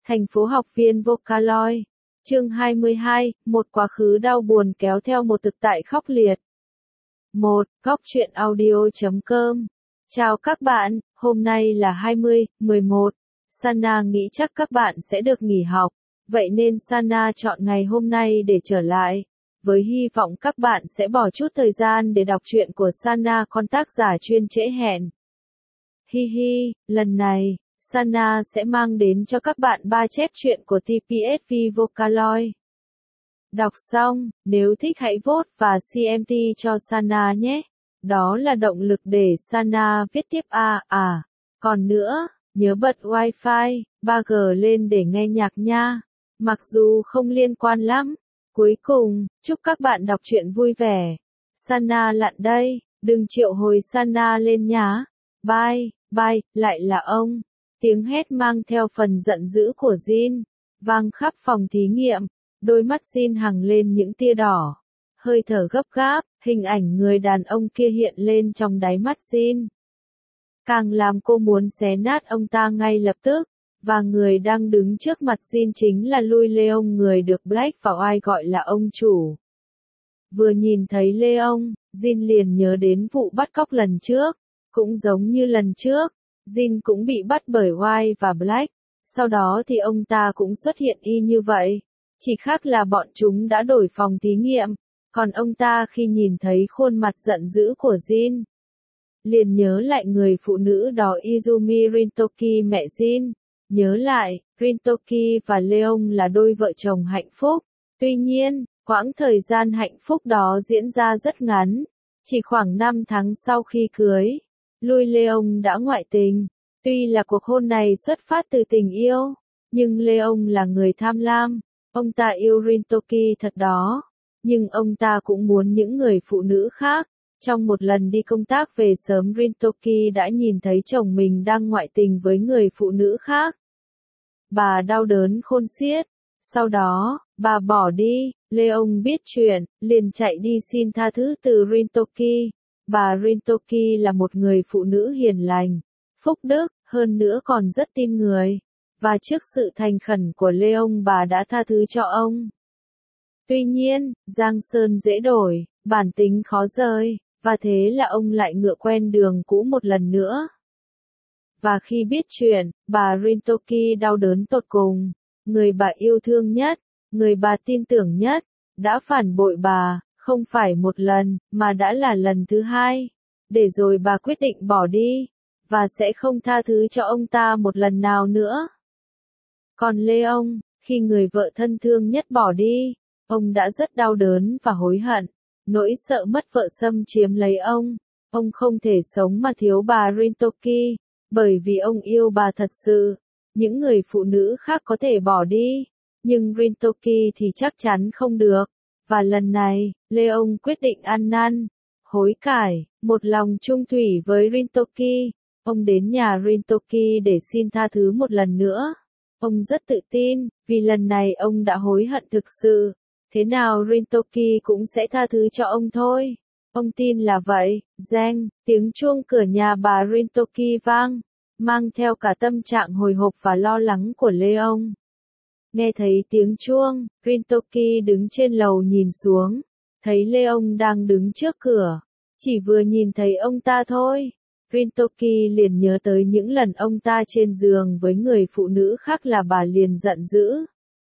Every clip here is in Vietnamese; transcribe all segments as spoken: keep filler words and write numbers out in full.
Thành phố học viên Vocaloid. Chương hai mươi hai, một quá khứ đau buồn kéo theo một thực tại khốc liệt. một. Góc truyện audio chấm com. Chào các bạn, hôm nay là hai mươi, mười một. Sana nghĩ chắc các bạn sẽ được nghỉ học, vậy nên Sana chọn ngày hôm nay để trở lại, với hy vọng các bạn sẽ bỏ chút thời gian để đọc truyện của Sana, con tác giả chuyên trễ hẹn. Hi hi, lần này, Sana sẽ mang đến cho các bạn ba chép truyện của tê pê ét vê Vocaloid. Đọc xong, nếu thích hãy vote và xê em tê cho Sana nhé. Đó là động lực để Sana viết tiếp à à. Còn nữa, nhớ bật Wi-Fi, ba G lên để nghe nhạc nha. Mặc dù không liên quan lắm. Cuối cùng, chúc các bạn đọc truyện vui vẻ. Sana lặn đây, đừng triệu hồi Sana lên nhá. Bye, bye, lại là ông. Tiếng hét mang theo phần giận dữ của Jin, vang khắp phòng thí nghiệm, đôi mắt Jin hằng lên những tia đỏ. Hơi thở gấp gáp, hình ảnh người đàn ông kia hiện lên trong đáy mắt Jin. Càng làm cô muốn xé nát ông ta ngay lập tức, và người đang đứng trước mặt Jin chính là Louis Leon, người được Black và White gọi là ông chủ. Vừa nhìn thấy Leon, Jin liền nhớ đến vụ bắt cóc lần trước, cũng giống như lần trước. Jin cũng bị bắt bởi White và Black, sau đó thì ông ta cũng xuất hiện y như vậy, chỉ khác là bọn chúng đã đổi phòng thí nghiệm, còn ông ta khi nhìn thấy khuôn mặt giận dữ của Jin, liền nhớ lại người phụ nữ đó Izumi Rintoki, mẹ Jin, nhớ lại, Rintoki và Leon là đôi vợ chồng hạnh phúc, tuy nhiên, quãng thời gian hạnh phúc đó diễn ra rất ngắn, chỉ khoảng năm tháng sau khi cưới. Louis Leon đã ngoại tình. Tuy là cuộc hôn này xuất phát từ tình yêu, nhưng Leon là người tham lam. Ông ta yêu Rintoki thật đó, nhưng ông ta cũng muốn những người phụ nữ khác. Trong một lần đi công tác về sớm, Rintoki đã nhìn thấy chồng mình đang ngoại tình với người phụ nữ khác. Bà đau đớn khôn xiết. Sau đó, bà bỏ đi. Leon biết chuyện, liền chạy đi xin tha thứ từ Rintoki. Bà Rintoki là một người phụ nữ hiền lành, phúc đức, hơn nữa còn rất tin người. Và trước sự thành khẩn của Leon, bà đã tha thứ cho ông. Tuy nhiên, giang sơn dễ đổi, bản tính khó rời, và thế là ông lại ngựa quen đường cũ một lần nữa. Và khi biết chuyện, bà Rintoki đau đớn tột cùng. Người bà yêu thương nhất, người bà tin tưởng nhất, đã phản bội bà. Không phải một lần, mà đã là lần thứ hai. Để rồi bà quyết định bỏ đi, và sẽ không tha thứ cho ông ta một lần nào nữa. Còn Leon, khi người vợ thân thương nhất bỏ đi, ông đã rất đau đớn và hối hận. Nỗi sợ mất vợ xâm chiếm lấy ông. Ông không thể sống mà thiếu bà Rintoki, bởi vì ông yêu bà thật sự. Những người phụ nữ khác có thể bỏ đi, nhưng Rintoki thì chắc chắn không được. Và lần này, Leon quyết định ăn năn, hối cải, một lòng trung thủy với Rintoki. Ông đến nhà Rintoki để xin tha thứ một lần nữa. Ông rất tự tin, vì lần này ông đã hối hận thực sự. Thế nào Rintoki cũng sẽ tha thứ cho ông thôi. Ông tin là vậy. Reng, tiếng chuông cửa nhà bà Rintoki vang, mang theo cả tâm trạng hồi hộp và lo lắng của Leon. Nghe thấy tiếng chuông, Rintoki đứng trên lầu nhìn xuống, thấy Leon đang đứng trước cửa. Chỉ vừa nhìn thấy ông ta thôi, Rintoki liền nhớ tới những lần ông ta trên giường với người phụ nữ khác là bà, liền giận dữ.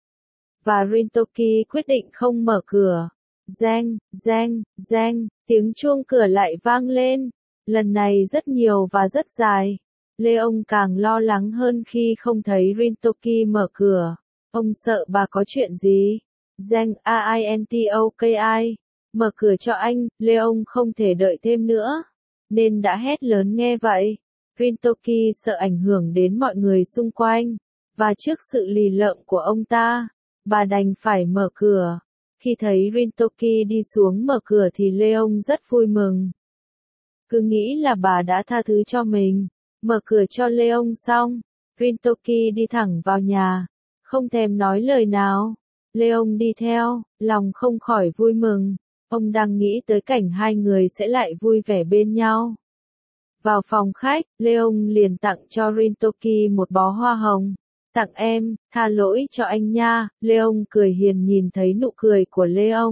Và Rintoki quyết định không mở cửa. Reng, reng, reng, tiếng chuông cửa lại vang lên. Lần này rất nhiều và rất dài. Leon càng lo lắng hơn khi không thấy Rintoki mở cửa. Ông sợ bà có chuyện gì? Reng a i n t o k i. Mở cửa cho anh. Leon không thể đợi thêm nữa, nên đã hét lớn nghe vậy. Rintoki sợ ảnh hưởng đến mọi người xung quanh, và trước sự lì lợm của ông ta, bà đành phải mở cửa. Khi thấy Rintoki đi xuống mở cửa thì Leon rất vui mừng. Cứ nghĩ là bà đã tha thứ cho mình. Mở cửa cho Leon xong, Rintoki đi thẳng vào nhà, không thèm nói lời nào. Leon đi theo, lòng không khỏi vui mừng. Ông đang nghĩ tới cảnh hai người sẽ lại vui vẻ bên nhau. Vào phòng khách, Leon liền tặng cho Rintoki một bó hoa hồng. Tặng em, tha lỗi cho anh nha, Leon cười hiền nhìn thấy nụ cười của Leon.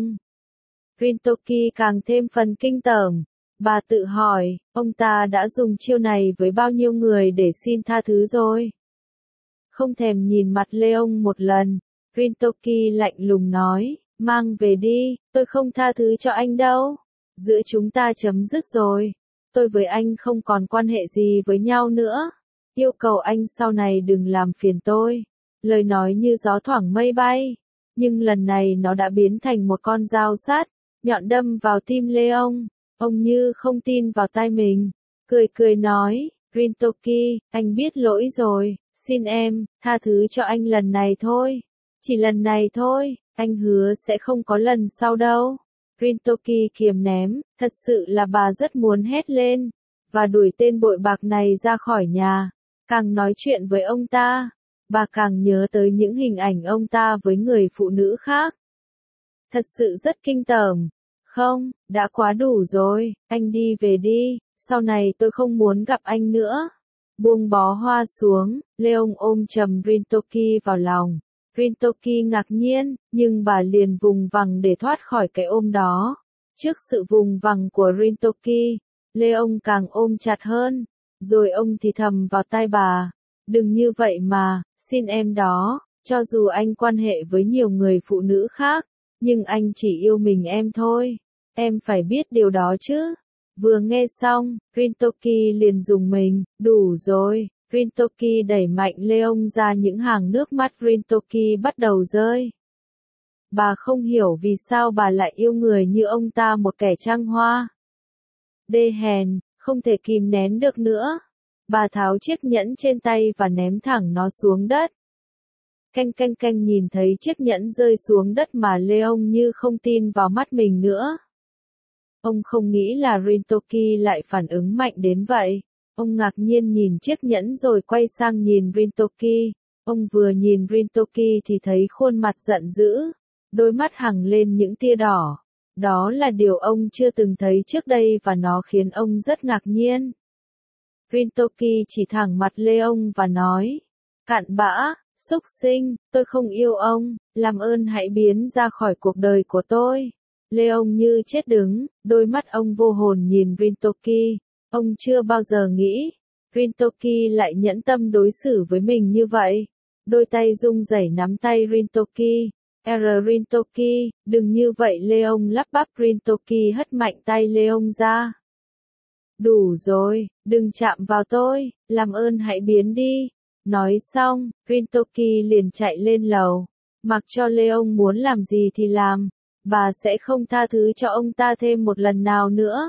Rintoki càng thêm phần kinh tởm. Bà tự hỏi, ông ta đã dùng chiêu này với bao nhiêu người để xin tha thứ rồi? Không thèm nhìn mặt Leon một lần, Rintoki lạnh lùng nói, mang về đi, tôi không tha thứ cho anh đâu. Giữa chúng ta chấm dứt rồi. Tôi với anh không còn quan hệ gì với nhau nữa. Yêu cầu anh sau này đừng làm phiền tôi. Lời nói như gió thoảng mây bay. Nhưng lần này nó đã biến thành một con dao sắt, nhọn đâm vào tim Leon. Ông như không tin vào tai mình. Cười cười nói, Rintoki, anh biết lỗi rồi. Xin em, tha thứ cho anh lần này thôi. Chỉ lần này thôi, anh hứa sẽ không có lần sau đâu. Rintoki kiềm ném, thật sự là bà rất muốn hét lên, và đuổi tên bội bạc này ra khỏi nhà. Càng nói chuyện với ông ta, bà càng nhớ tới những hình ảnh ông ta với người phụ nữ khác. Thật sự rất kinh tởm. Không, đã quá đủ rồi, anh đi về đi, sau này tôi không muốn gặp anh nữa. Buông bó hoa xuống, Leon ôm chầm Rintoki vào lòng. Rintoki ngạc nhiên, nhưng bà liền vùng vằng để thoát khỏi cái ôm đó. Trước sự vùng vằng của Rintoki, Leon càng ôm chặt hơn, rồi ông thì thầm vào tai bà. Đừng như vậy mà, xin em đó, cho dù anh quan hệ với nhiều người phụ nữ khác, nhưng anh chỉ yêu mình em thôi. Em phải biết điều đó chứ. Vừa nghe xong, Rintoki liền dùng mình, đủ rồi. Rintoki đẩy mạnh Leon ra, những hàng nước mắt Rintoki bắt đầu rơi. Bà không hiểu vì sao bà lại yêu người như ông ta, một kẻ trăng hoa. Đê hèn, không thể kìm nén được nữa. Bà tháo chiếc nhẫn trên tay và ném thẳng nó xuống đất. Canh canh canh nhìn thấy chiếc nhẫn rơi xuống đất mà Leon như không tin vào mắt mình nữa. Ông không nghĩ là Rintoki lại phản ứng mạnh đến vậy. Ông ngạc nhiên nhìn chiếc nhẫn rồi quay sang nhìn Rintoki. Ông vừa nhìn Rintoki thì thấy khuôn mặt giận dữ, đôi mắt hằng lên những tia đỏ. Đó là điều ông chưa từng thấy trước đây và nó khiến ông rất ngạc nhiên. Rintoki chỉ thẳng mặt Leon và nói, cặn bã, xúc sinh, tôi không yêu ông, làm ơn hãy biến ra khỏi cuộc đời của tôi. Leon như chết đứng, đôi mắt ông vô hồn nhìn Rintoki. Ông chưa bao giờ nghĩ, Rintoki lại nhẫn tâm đối xử với mình như vậy. Đôi tay run rẩy nắm tay Rintoki. R Rintoki, đừng như vậy Leon lắp bắp. Rintoki hất mạnh tay Leon ra. Đủ rồi, đừng chạm vào tôi, làm ơn hãy biến đi. Nói xong, Rintoki liền chạy lên lầu. Mặc cho Leon muốn làm gì thì làm, bà sẽ không tha thứ cho ông ta thêm một lần nào nữa.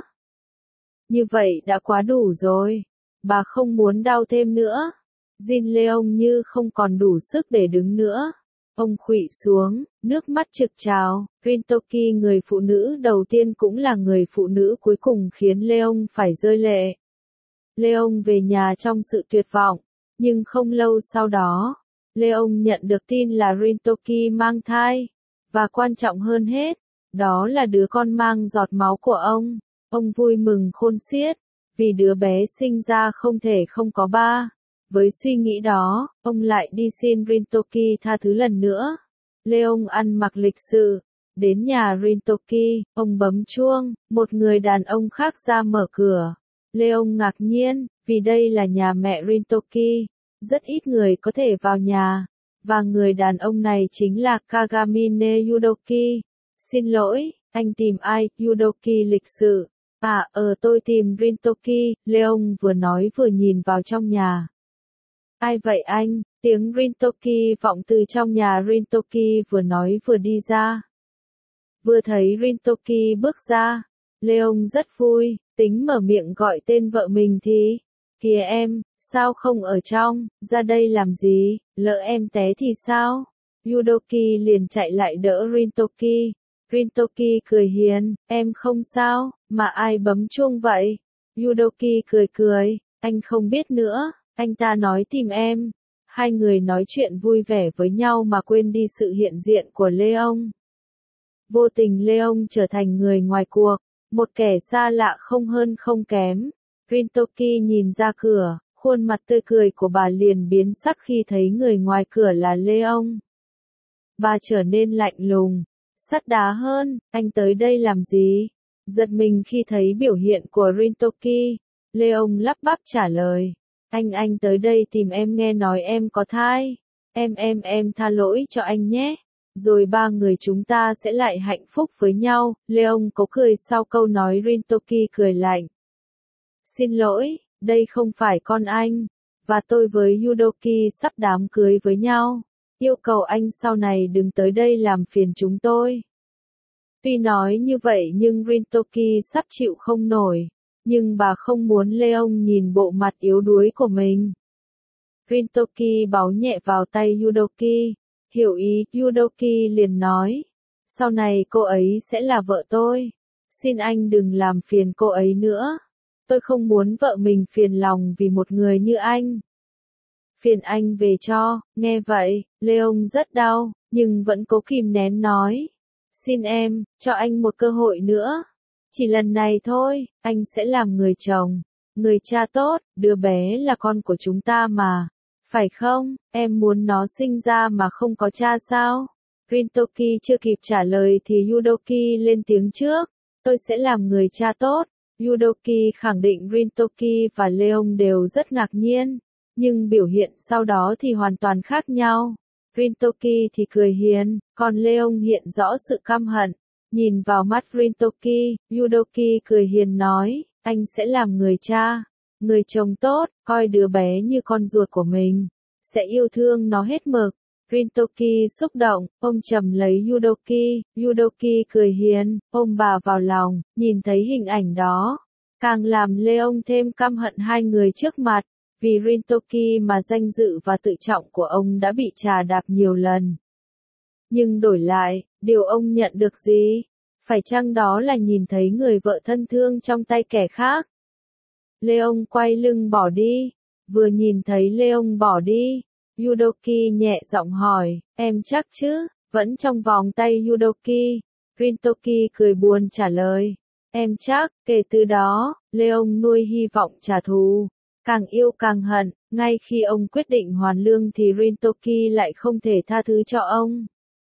Như vậy đã quá đủ rồi. Bà không muốn đau thêm nữa. Jin Leon như không còn đủ sức để đứng nữa. Ông khuỵu xuống, nước mắt trực trào. Rintoki, người phụ nữ đầu tiên cũng là người phụ nữ cuối cùng khiến Leon phải rơi lệ. Leon về nhà trong sự tuyệt vọng. Nhưng không lâu sau đó, Leon nhận được tin là Rintoki mang thai. Và quan trọng hơn hết, đó là đứa con mang giọt máu của ông. Ông vui mừng khôn xiết, vì đứa bé sinh ra không thể không có ba. Với suy nghĩ đó, ông lại đi xin Rintoki tha thứ lần nữa. Leon ăn mặc lịch sự, đến nhà Rintoki, ông bấm chuông, một người đàn ông khác ra mở cửa. Leon ngạc nhiên, vì đây là nhà mẹ Rintoki, rất ít người có thể vào nhà, và người đàn ông này chính là Kagamine Yudoki. Xin lỗi, anh tìm ai? Yudoki lịch sự. À, ờ tôi tìm Rintoki, Leon vừa nói vừa nhìn vào trong nhà. Ai vậy anh? Tiếng Rintoki vọng từ trong nhà. Rintoki vừa nói vừa đi ra. Vừa thấy Rintoki bước ra, Leon rất vui, tính mở miệng gọi tên vợ mình thì, kìa em, sao không ở trong, ra đây làm gì, lỡ em té thì sao? Yudoki liền chạy lại đỡ Rintoki. Rintoki cười hiền, em không sao, mà ai bấm chuông vậy? Yudoki cười cười, anh không biết nữa, anh ta nói tìm em. Hai người nói chuyện vui vẻ với nhau mà quên đi sự hiện diện của Leon. Vô tình Leon trở thành người ngoài cuộc, một kẻ xa lạ không hơn không kém. Rintoki nhìn ra cửa, Khuôn mặt tươi cười của bà liền biến sắc khi thấy người ngoài cửa là Leon. Bà trở nên lạnh lùng, sắt đá hơn, anh tới đây làm gì? Giật mình khi thấy biểu hiện của Rintoki, Leon lắp bắp trả lời. Anh anh tới đây tìm em, nghe nói em có thai. Em em em tha lỗi cho anh nhé. Rồi ba người chúng ta sẽ lại hạnh phúc với nhau. Leon có cười sau câu nói Rintoki cười lạnh. Xin lỗi, đây không phải con anh. Và tôi với Yudoki sắp đám cưới với nhau. Yêu cầu anh sau này đừng tới đây làm phiền chúng tôi. Tuy nói như vậy nhưng Rintoki sắp chịu không nổi. Nhưng bà không muốn Leon nhìn bộ mặt yếu đuối của mình. Rintoki báu nhẹ vào tay Yudoki. Hiểu ý, Yudoki liền nói. Sau này cô ấy sẽ là vợ tôi. Xin anh đừng làm phiền cô ấy nữa. Tôi không muốn vợ mình phiền lòng vì một người như anh. Phiền anh về cho, nghe vậy, Leon rất đau, nhưng vẫn cố kìm nén nói. Xin em, cho anh một cơ hội nữa. Chỉ lần này thôi, anh sẽ làm người chồng, người cha tốt, đứa bé là con của chúng ta mà. Phải không, em muốn nó sinh ra mà không có cha sao? Rintoki chưa kịp trả lời thì Yudoki lên tiếng trước. Tôi sẽ làm người cha tốt. Yudoki khẳng định Rintoki và Leon đều rất ngạc nhiên. Nhưng biểu hiện sau đó thì hoàn toàn khác nhau. Rintoki thì cười hiền, còn Leon hiện rõ sự căm hận. Nhìn vào mắt Rintoki, Yudoki cười hiền nói, anh sẽ làm người cha, người chồng tốt, coi đứa bé như con ruột của mình, sẽ yêu thương nó hết mực. Rintoki xúc động, ôm chầm lấy Yudoki, Yudoki cười hiền, ôm bà vào lòng, nhìn thấy hình ảnh đó. Càng làm Leon thêm căm hận hai người trước mặt, vì Rintoki mà danh dự và tự trọng của ông đã bị trà đạp nhiều lần. Nhưng đổi lại, điều ông nhận được gì? Phải chăng đó là nhìn thấy người vợ thân thương trong tay kẻ khác? Leon quay lưng bỏ đi. Vừa nhìn thấy Leon bỏ đi, Yudoki nhẹ giọng hỏi, em chắc chứ? Vẫn trong vòng tay Yudoki. Rintoki cười buồn trả lời, em chắc. Kể từ đó, Leon nuôi hy vọng trả thù. Càng yêu càng hận, ngay khi ông quyết định hoàn lương thì Rintoki lại không thể tha thứ cho ông.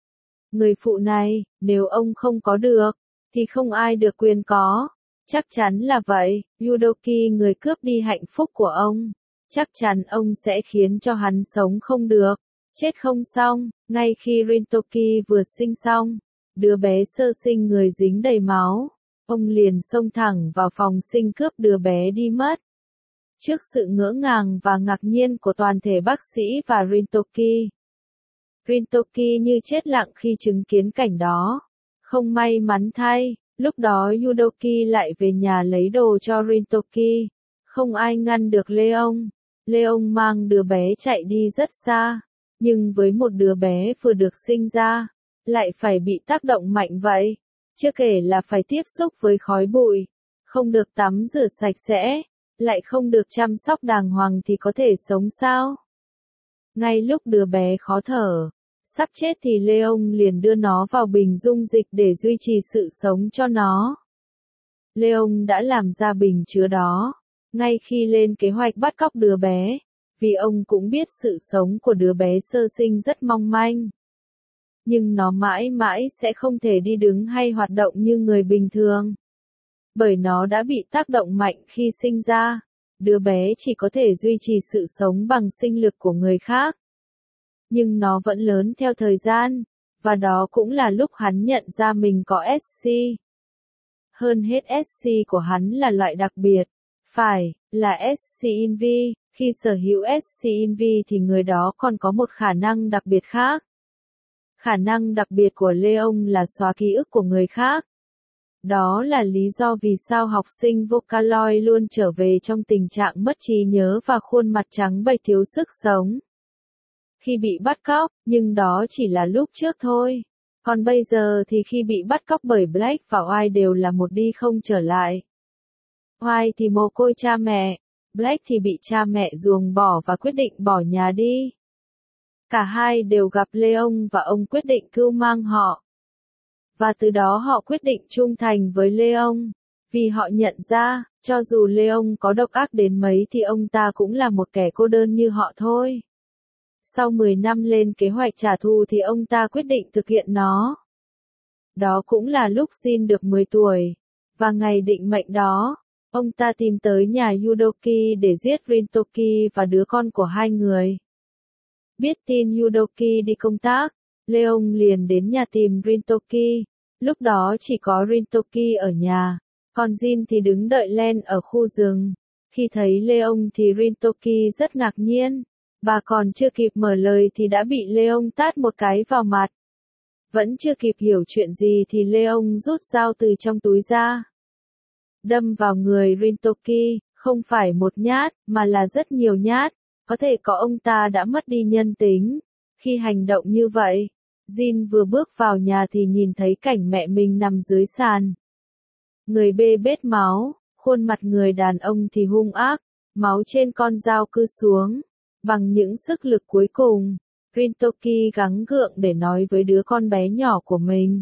Người phụ này, nếu ông không có được, thì không ai được quyền có. Chắc chắn là vậy, Yudoki người cướp đi hạnh phúc của ông. Chắc chắn ông sẽ khiến cho hắn sống không được, chết không xong. Ngay khi Rintoki vừa sinh xong, đứa bé sơ sinh người dính đầy máu, ông liền xông thẳng vào phòng sinh cướp đứa bé đi mất. Trước sự ngỡ ngàng và ngạc nhiên của toàn thể bác sĩ và Rintoki, Rintoki như chết lặng khi chứng kiến cảnh đó. Không may mắn thay, lúc đó Yudoki lại về nhà lấy đồ cho Rintoki. Không ai ngăn được Leon. Leon mang đứa bé chạy đi rất xa. Nhưng với một đứa bé vừa được sinh ra, lại phải bị tác động mạnh vậy. Chưa kể là phải tiếp xúc với khói bụi, không được tắm rửa sạch sẽ, lại không được chăm sóc đàng hoàng thì có thể sống sao? Ngay lúc đứa bé khó thở, sắp chết thì Leon liền đưa nó vào bình dung dịch để duy trì sự sống cho nó. Leon đã làm ra bình chứa đó, ngay khi lên kế hoạch bắt cóc đứa bé, vì ông cũng biết sự sống của đứa bé sơ sinh rất mong manh. Nhưng nó mãi mãi sẽ không thể đi đứng hay hoạt động như người bình thường. Bởi nó đã bị tác động mạnh khi sinh ra, đứa bé chỉ có thể duy trì sự sống bằng sinh lực của người khác. Nhưng nó vẫn lớn theo thời gian, và đó cũng là lúc hắn nhận ra mình có ét xê. Hơn hết ét xê của hắn là loại đặc biệt, phải, là ét xê in vi, khi sở hữu ét xê in vi thì người đó còn có một khả năng đặc biệt khác. Khả năng đặc biệt của Leon là xóa ký ức của người khác. Đó là lý do vì sao học sinh Vocaloid luôn trở về trong tình trạng mất trí nhớ và khuôn mặt trắng bệch thiếu sức sống. Khi bị bắt cóc, nhưng đó chỉ là lúc trước thôi. Còn bây giờ thì khi bị bắt cóc bởi Black và White đều là một đi không trở lại. White thì mồ côi cha mẹ, Black thì bị cha mẹ ruồng bỏ và quyết định bỏ nhà đi. Cả hai đều gặp Leon và ông quyết định cưu mang họ. Và từ đó họ quyết định trung thành với Leon. Vì họ nhận ra, cho dù Leon có độc ác đến mấy thì ông ta cũng là một kẻ cô đơn như họ thôi. Sau mười năm lên kế hoạch trả thù thì ông ta quyết định thực hiện nó. Đó cũng là lúc Jin được mười tuổi. Và ngày định mệnh đó, ông ta tìm tới nhà Yudoki để giết Rintoki và đứa con của hai người. Biết tin Yudoki đi công tác, Leon liền đến nhà tìm Rintoki. Lúc đó chỉ có Rintoki ở nhà, còn Jin thì đứng đợi Len ở khu rừng. Khi thấy Leon thì Rintoki rất ngạc nhiên. Bà còn chưa kịp mở lời thì đã bị Leon tát một cái vào mặt. Vẫn chưa kịp hiểu chuyện gì thì Leon rút dao từ trong túi ra. Đâm vào người Rintoki, không phải một nhát, mà là rất nhiều nhát. Có thể có ông ta đã mất đi nhân tính. Khi hành động như vậy, Jin vừa bước vào nhà thì nhìn thấy cảnh mẹ mình nằm dưới sàn. Người bê bết máu, khuôn mặt người đàn ông thì hung ác, máu trên con dao cứ xuống. Bằng những sức lực cuối cùng, Rintoki gắng gượng để nói với đứa con bé nhỏ của mình.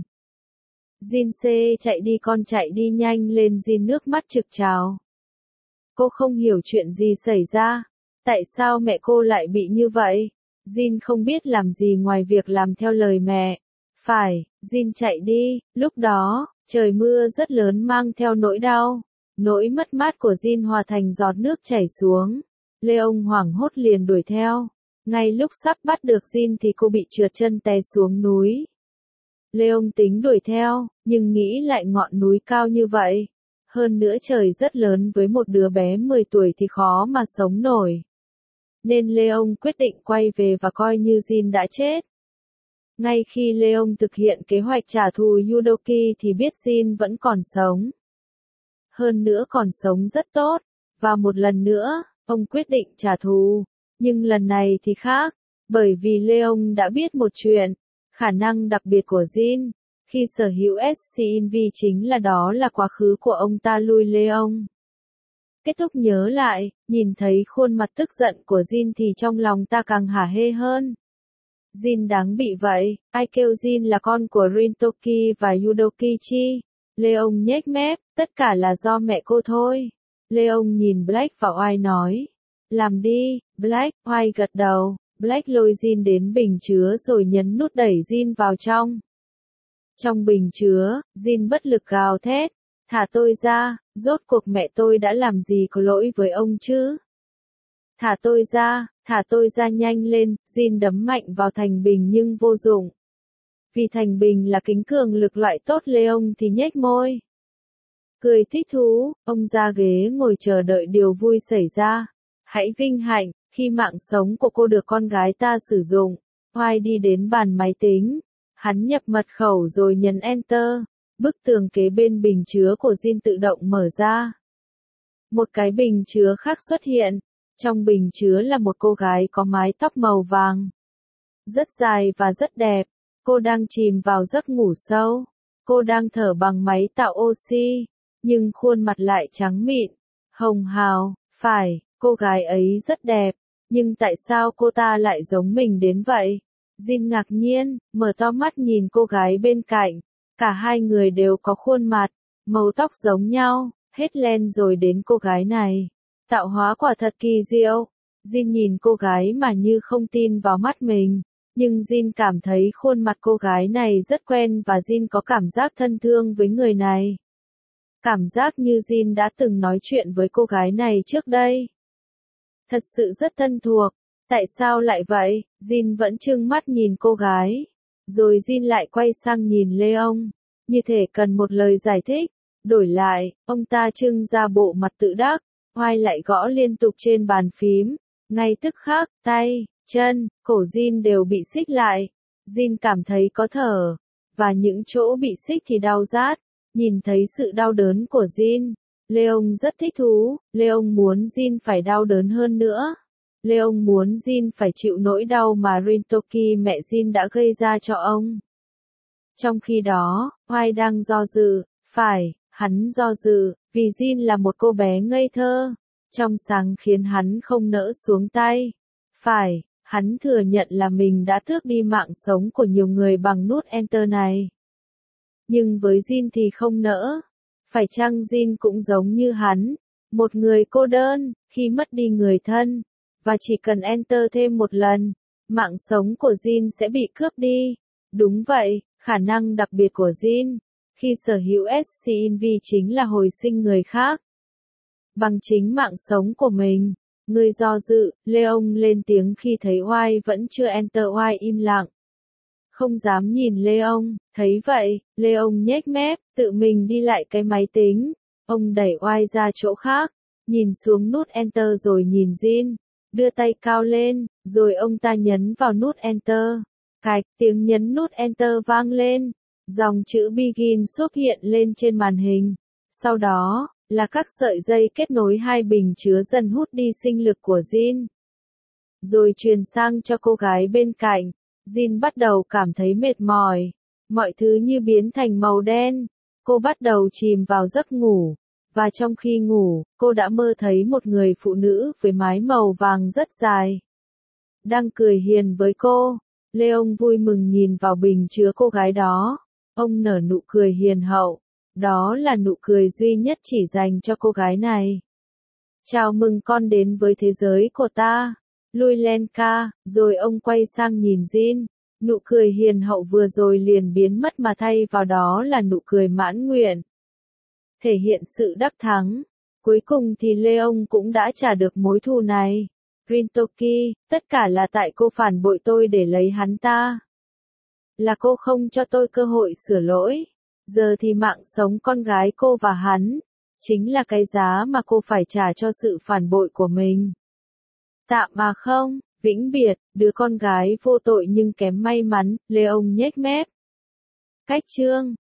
Jin-se chạy đi con chạy đi nhanh lên. Jin nước mắt trực trào. Cô không hiểu chuyện gì xảy ra. Tại sao mẹ cô lại bị như vậy? Jin không biết làm gì ngoài việc làm theo lời mẹ. Phải, Jin chạy đi. Lúc đó, trời mưa rất lớn mang theo nỗi đau. Nỗi mất mát của Jin hòa thành giọt nước chảy xuống. Leon hoảng hốt liền đuổi theo. Ngay lúc sắp bắt được Jin thì cô bị trượt chân té xuống núi. Leon tính đuổi theo, nhưng nghĩ lại ngọn núi cao như vậy. Hơn nữa trời rất lớn với một đứa bé mười tuổi thì khó mà sống nổi. Nên Leon quyết định quay về và coi như Jin đã chết. Ngay khi Leon thực hiện kế hoạch trả thù Yudoki thì biết Jin vẫn còn sống. Hơn nữa còn sống rất tốt. Và một lần nữa, ông quyết định trả thù. Nhưng lần này thì khác. Bởi vì Leon đã biết một chuyện. Khả năng đặc biệt của Jin, khi sở hữu ét xê Invi chính là đó là quá khứ của ông ta lui Leon. Kết thúc nhớ lại, nhìn thấy khuôn mặt tức giận của Jin thì trong lòng ta càng hả hê hơn. Jin đáng bị vậy, ai kêu Jin là con của Rintoki và Yudoki chi? Leon nhếch mép, tất cả là do mẹ cô thôi. Leon nhìn Black và Oai nói. Làm đi, Black. Oai gật đầu. Black lôi Jin đến bình chứa rồi nhấn nút đẩy Jin vào trong. Trong bình chứa, Jin bất lực gào thét. Thả tôi ra, rốt cuộc mẹ tôi đã làm gì có lỗi với ông chứ? Thả tôi ra, thả tôi ra nhanh lên. Jin đấm mạnh vào thành bình nhưng vô dụng. Vì thành bình là kính cường lực loại tốt. Leon thì nhếch môi. Cười thích thú, ông ra ghế ngồi chờ đợi điều vui xảy ra. Hãy vinh hạnh, khi mạng sống của cô được con gái ta sử dụng. Oai đi đến bàn máy tính. Hắn nhập mật khẩu rồi nhấn Enter. Bức tường kế bên bình chứa của Jin tự động mở ra. Một cái bình chứa khác xuất hiện. Trong bình chứa là một cô gái có mái tóc màu vàng. Rất dài và rất đẹp. Cô đang chìm vào giấc ngủ sâu. Cô đang thở bằng máy tạo oxy. Nhưng khuôn mặt lại trắng mịn. Hồng hào, phải, cô gái ấy rất đẹp. Nhưng tại sao cô ta lại giống mình đến vậy? Jin ngạc nhiên, mở to mắt nhìn cô gái bên cạnh. Cả hai người đều có khuôn mặt, màu tóc giống nhau, hết len rồi đến cô gái này. Tạo hóa quả thật kỳ diệu. Jin nhìn cô gái mà như không tin vào mắt mình. Nhưng Jin cảm thấy khuôn mặt cô gái này rất quen và Jin có cảm giác thân thương với người này. Cảm giác như Jin đã từng nói chuyện với cô gái này trước đây. Thật sự rất thân thuộc. Tại sao lại vậy? Jin vẫn trừng mắt nhìn cô gái. Rồi Jin lại quay sang nhìn Leon. Như thể cần một lời giải thích. Đổi lại, ông ta trưng ra bộ mặt tự đắc. Oai lại gõ liên tục trên bàn phím. Ngay tức khắc, tay, chân, cổ Jin đều bị xích lại. Jin cảm thấy có thở. Và những chỗ bị xích thì đau rát. Nhìn thấy sự đau đớn của Jin. Leon rất thích thú. Leon muốn Jin phải đau đớn hơn nữa. Leon muốn Jin phải chịu nỗi đau mà Rintoki mẹ Jin đã gây ra cho ông. Trong khi đó, Oai đang do dự. Phải, hắn do dự, vì Jin là một cô bé ngây thơ. Trong sáng khiến hắn không nỡ xuống tay. Phải, hắn thừa nhận là mình đã tước đi mạng sống của nhiều người bằng nút Enter này. Nhưng với Jin thì không nỡ. Phải chăng Jin cũng giống như hắn, một người cô đơn, khi mất đi người thân, và chỉ cần Enter thêm một lần, mạng sống của Jin sẽ bị cướp đi. Đúng vậy, khả năng đặc biệt của Jin, khi sở hữu ét xê en vê chính là hồi sinh người khác. Bằng chính mạng sống của mình, người do dự, Leon lên tiếng khi thấy Oai vẫn chưa Enter. Oai im lặng. Không dám nhìn Leon, thấy vậy, Leon nhếch mép, tự mình đi lại cái máy tính. Ông đẩy Oai ra chỗ khác, nhìn xuống nút Enter rồi nhìn Jin, đưa tay cao lên, rồi ông ta nhấn vào nút Enter. Cạch, tiếng nhấn nút Enter vang lên, dòng chữ Begin xuất hiện lên trên màn hình. Sau đó, là các sợi dây kết nối hai bình chứa dần hút đi sinh lực của Jin. Rồi truyền sang cho cô gái bên cạnh. Jin bắt đầu cảm thấy mệt mỏi. Mọi thứ như biến thành màu đen. Cô bắt đầu chìm vào giấc ngủ. Và trong khi ngủ, cô đã mơ thấy một người phụ nữ với mái màu vàng rất dài. Đang cười hiền với cô. Leon vui mừng nhìn vào bình chứa cô gái đó. Ông nở nụ cười hiền hậu. Đó là nụ cười duy nhất chỉ dành cho cô gái này. Chào mừng con đến với thế giới của ta. Lui Lenka, rồi ông quay sang nhìn Jin. Nụ cười hiền hậu vừa rồi liền biến mất mà thay vào đó là nụ cười mãn nguyện. Thể hiện sự đắc thắng. Cuối cùng thì Leon cũng đã trả được mối thù này. Rintoki, tất cả là tại cô phản bội tôi để lấy hắn ta. Là cô không cho tôi cơ hội sửa lỗi. Giờ thì mạng sống con gái cô và hắn, chính là cái giá mà cô phải trả cho sự phản bội của mình. Tạm mà không, vĩnh biệt, đứa con gái vô tội nhưng kém may mắn, Leon nhếch mép. Cách chương